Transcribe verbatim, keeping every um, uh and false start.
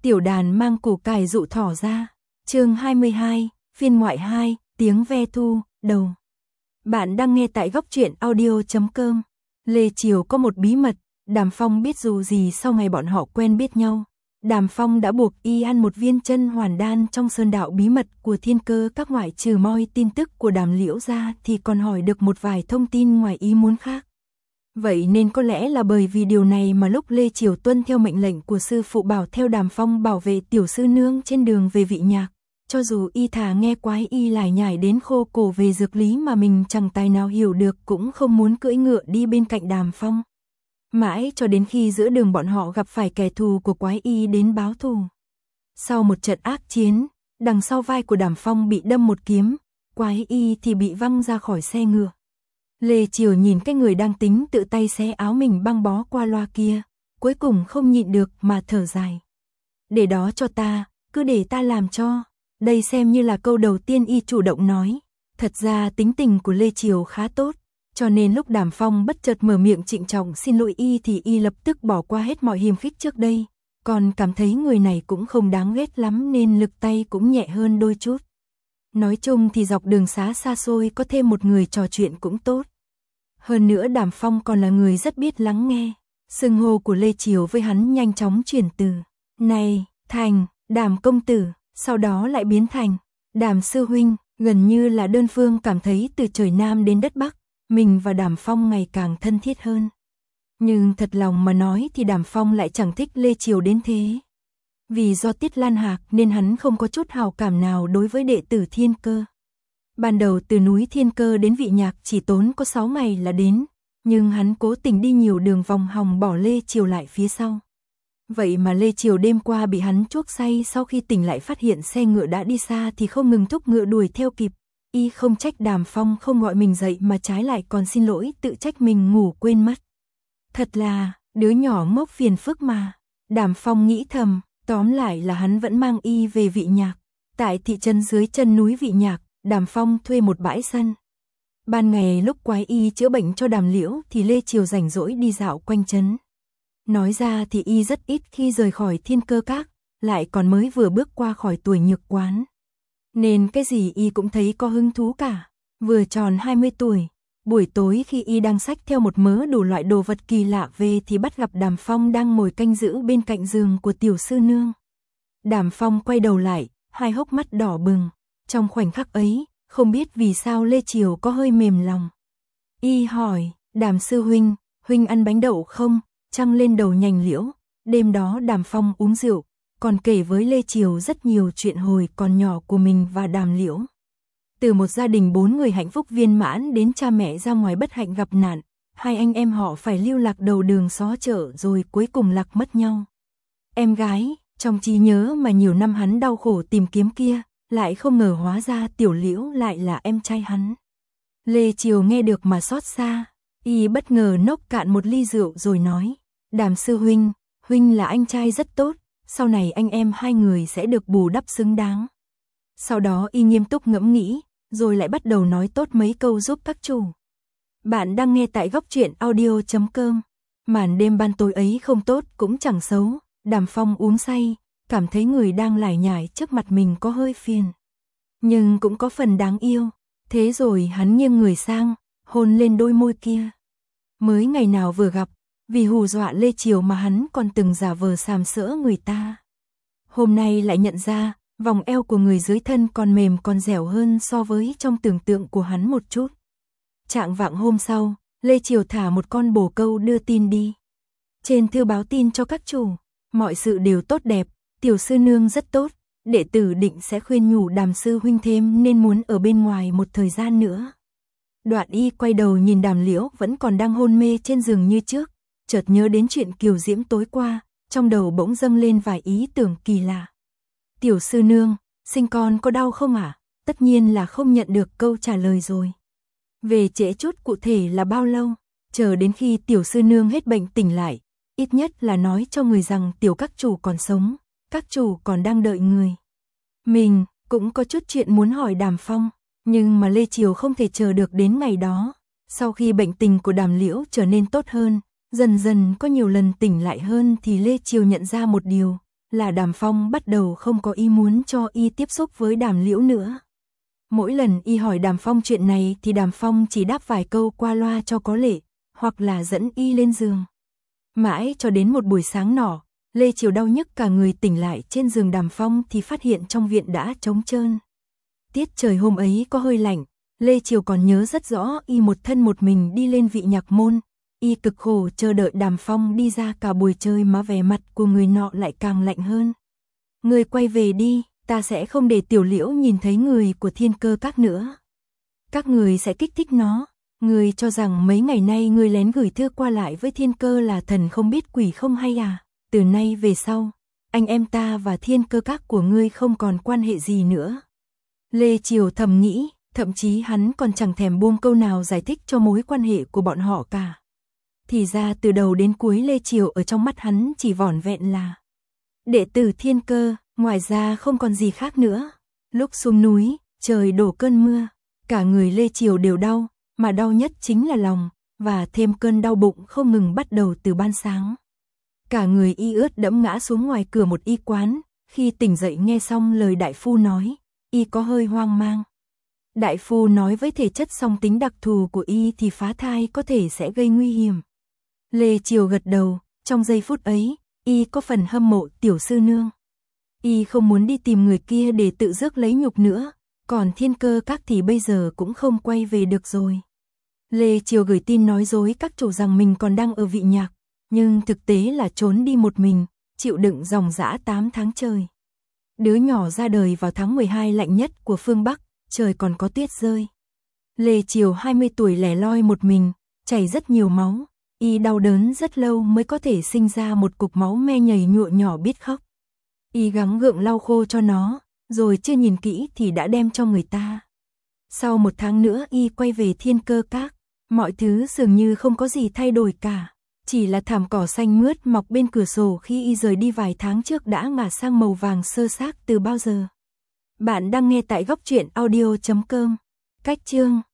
Tiểu đàn mang củ cải dụ thỏ ra. Chương hai mươi hai, phiên ngoại hai, tiếng ve thu, đầu. Bạn đang nghe tại góc truyện audio chấm com. Lê Triều có một bí mật, Đàm Phong biết dù gì sau ngày bọn họ quen biết nhau. Đàm Phong đã buộc y ăn một viên chân hoàn đan trong sơn đạo bí mật của Thiên Cơ các, ngoại trừ moi tin tức của Đàm Liễu ra thì còn hỏi được một vài thông tin ngoài ý muốn khác. Vậy nên có lẽ là bởi vì điều này mà lúc Lê Triều tuân theo mệnh lệnh của sư phụ bảo theo Đàm Phong bảo vệ tiểu sư nương trên đường về Vị Nhạc, cho dù y thà nghe quái y lải nhải đến khô cổ về dược lý mà mình chẳng tài nào hiểu được cũng không muốn cưỡi ngựa đi bên cạnh Đàm Phong. Mãi cho đến khi giữa đường bọn họ gặp phải kẻ thù của quái y đến báo thù. Sau một trận ác chiến, đằng sau vai của Đàm Phong bị đâm một kiếm, quái y thì bị văng ra khỏi xe ngựa. Lê Triều nhìn cái người đang tính tự tay xé áo mình băng bó qua loa kia, cuối cùng không nhịn được mà thở dài. Để đó cho ta, cứ để ta làm cho. Đây xem như là câu đầu tiên y chủ động nói. Thật ra tính tình của Lê Triều khá tốt, cho nên lúc Đàm Phong bất chợt mở miệng trịnh trọng xin lỗi y thì y lập tức bỏ qua hết mọi hiềm khích trước đây, còn cảm thấy người này cũng không đáng ghét lắm nên lực tay cũng nhẹ hơn đôi chút. Nói chung thì dọc đường xá xa xôi có thêm một người trò chuyện cũng tốt. Hơn nữa Đàm Phong còn là người rất biết lắng nghe. Xưng hô của Lê Triều với hắn nhanh chóng chuyển từ này, thành, Đàm công tử, sau đó lại biến thành Đàm sư huynh, gần như là đơn phương cảm thấy từ trời Nam đến đất Bắc, mình và Đàm Phong ngày càng thân thiết hơn. Nhưng thật lòng mà nói thì Đàm Phong lại chẳng thích Lê Triều đến thế. Vì do Tiết Lan Hạc nên hắn không có chút hào cảm nào đối với đệ tử Thiên Cơ. Ban đầu từ núi Thiên Cơ đến Vị Nhạc chỉ tốn có sáu ngày là đến, nhưng hắn cố tình đi nhiều đường vòng hòng bỏ Lê Triều lại phía sau. Vậy mà Lê Triều đêm qua bị hắn chuốc say, sau khi tỉnh lại phát hiện xe ngựa đã đi xa thì không ngừng thúc ngựa đuổi theo kịp. Y không trách Đàm Phong không gọi mình dậy mà trái lại còn xin lỗi tự trách mình ngủ quên mất. Thật là, đứa nhỏ ngốc phiền phức mà. Đàm Phong nghĩ thầm, tóm lại là hắn vẫn mang y về Vị Nhạc. Tại thị trấn dưới chân núi Vị Nhạc, Đàm Phong thuê một bãi sân. Ban ngày lúc quái y chữa bệnh cho Đàm Liễu thì Lê Triều rảnh rỗi đi dạo quanh trấn. Nói ra thì y rất ít khi rời khỏi Thiên Cơ các, lại còn mới vừa bước qua khỏi tuổi nhược quán. Nên cái gì y cũng thấy có hứng thú cả. Vừa tròn hai mươi tuổi, buổi tối khi y đang xách theo một mớ đủ loại đồ vật kỳ lạ về thì bắt gặp Đàm Phong đang ngồi canh giữ bên cạnh giường của tiểu sư nương. Đàm Phong quay đầu lại, hai hốc mắt đỏ bừng. Trong khoảnh khắc ấy, không biết vì sao Lê Triều có hơi mềm lòng. Y hỏi, Đàm sư huynh, huynh ăn bánh đậu không? Trăng lên đầu nhành liễu. Đêm đó Đàm Phong uống rượu, còn kể với Lê Triều rất nhiều chuyện hồi còn nhỏ của mình và Đàm Liễu. Từ một gia đình bốn người hạnh phúc viên mãn đến cha mẹ ra ngoài bất hạnh gặp nạn, hai anh em họ phải lưu lạc đầu đường xó chợ rồi cuối cùng lạc mất nhau. Em gái, trong trí nhớ mà nhiều năm hắn đau khổ tìm kiếm kia, lại không ngờ hóa ra tiểu Liễu lại là em trai hắn. Lê Triều nghe được mà xót xa, y bất ngờ nốc cạn một ly rượu rồi nói, Đàm sư huynh, huynh là anh trai rất tốt, sau này anh em hai người sẽ được bù đắp xứng đáng. Sau đó y nghiêm túc ngẫm nghĩ, rồi lại bắt đầu nói tốt mấy câu giúp các chủ. Bạn đang nghe tại góc truyện audio chấm com. Màn đêm ban tối ấy không tốt cũng chẳng xấu, Đàm Phong uống say, cảm thấy người đang lải nhải trước mặt mình có hơi phiền. Nhưng cũng có phần đáng yêu, thế rồi hắn nghiêng người sang, hôn lên đôi môi kia. Mới ngày nào vừa gặp, vì hù dọa Lê Triều mà hắn còn từng giả vờ sàm sỡ người ta. Hôm nay lại nhận ra, vòng eo của người dưới thân còn mềm còn dẻo hơn so với trong tưởng tượng của hắn một chút. Trạng vạng hôm sau, Lê Triều thả một con bồ câu đưa tin đi. Trên thư báo tin cho các chủ, mọi sự đều tốt đẹp, tiểu sư nương rất tốt, đệ tử định sẽ khuyên nhủ Đàm sư huynh thêm nên muốn ở bên ngoài một thời gian nữa. Đoạn y quay đầu nhìn Đàm Liễu vẫn còn đang hôn mê trên giường như trước, chợt nhớ đến chuyện kiều diễm tối qua, trong đầu bỗng dâng lên vài ý tưởng kỳ lạ. Tiểu sư nương, sinh con có đau không ạ? À? Tất nhiên là không nhận được câu trả lời rồi. Về trễ chút cụ thể là bao lâu? Chờ đến khi tiểu sư nương hết bệnh tỉnh lại, ít nhất là nói cho người rằng tiểu các chủ còn sống, các chủ còn đang đợi người. Mình cũng có chút chuyện muốn hỏi Đàm Phong, nhưng mà Lê Triều không thể chờ được đến ngày đó. Sau khi bệnh tình của Đàm Liễu trở nên tốt hơn, dần dần có nhiều lần tỉnh lại hơn thì Lê Triều nhận ra một điều, là Đàm Phong bắt đầu không có ý muốn cho y tiếp xúc với Đàm Liễu nữa. Mỗi lần y hỏi Đàm Phong chuyện này thì Đàm Phong chỉ đáp vài câu qua loa cho có lệ, hoặc là dẫn y lên giường. Mãi cho đến một buổi sáng nọ, Lê Triều đau nhức cả người tỉnh lại trên giường Đàm Phong thì phát hiện trong viện đã trống trơn. Tiết trời hôm ấy có hơi lạnh, Lê Triều còn nhớ rất rõ y một thân một mình đi lên Vị Nhạc Môn, y cực khổ chờ đợi Đàm Phong đi ra cả buổi trời mà vẻ mặt của người nọ lại càng lạnh hơn. Người quay về đi, ta sẽ không để Tiểu Liễu nhìn thấy người của Thiên Cơ Các nữa. Các người sẽ kích thích nó. Người cho rằng mấy ngày nay người lén gửi thư qua lại với Thiên Cơ là thần không biết quỷ không hay à? Từ nay về sau, anh em ta và Thiên Cơ Các của ngươi không còn quan hệ gì nữa. Lê Triều thầm nghĩ, thậm chí hắn còn chẳng thèm buông câu nào giải thích cho mối quan hệ của bọn họ cả. Thì ra từ đầu đến cuối Lê Triều ở trong mắt hắn chỉ vỏn vẹn là đệ tử Thiên Cơ, ngoài ra không còn gì khác nữa. Lúc xuống núi, trời đổ cơn mưa, cả người Lê Triều đều đau, mà đau nhất chính là lòng, và thêm cơn đau bụng không ngừng bắt đầu từ ban sáng. Cả người y ướt đẫm ngã xuống ngoài cửa một y quán, khi tỉnh dậy nghe xong lời đại phu nói, y có hơi hoang mang. Đại phu nói với thể chất song tính đặc thù của y thì phá thai có thể sẽ gây nguy hiểm. Lê Triều gật đầu, trong giây phút ấy, y có phần hâm mộ tiểu sư nương. Y không muốn đi tìm người kia để tự rước lấy nhục nữa, còn Thiên Cơ Các thì bây giờ cũng không quay về được rồi. Lê Triều gửi tin nói dối các chủ rằng mình còn đang ở Vị Nhạc, nhưng thực tế là trốn đi một mình, chịu đựng dòng dã tám tháng trời. Đứa nhỏ ra đời vào tháng mười hai lạnh nhất của phương Bắc, trời còn có tuyết rơi. Lê Triều hai mươi tuổi lẻ loi một mình, chảy rất nhiều máu, y đau đớn rất lâu mới có thể sinh ra một cục máu me nhầy nhụa nhỏ biết khóc. Y gắng gượng lau khô cho nó, rồi chưa nhìn kỹ thì đã đem cho người ta. Sau một tháng nữa y quay về Thiên Cơ Các, mọi thứ dường như không có gì thay đổi cả, chỉ là thảm cỏ xanh mướt mọc bên cửa sổ khi y rời đi vài tháng trước đã ngả sang màu vàng sơ xác từ bao giờ. Bạn đang nghe tại góc truyện audio chấm com. Cách chương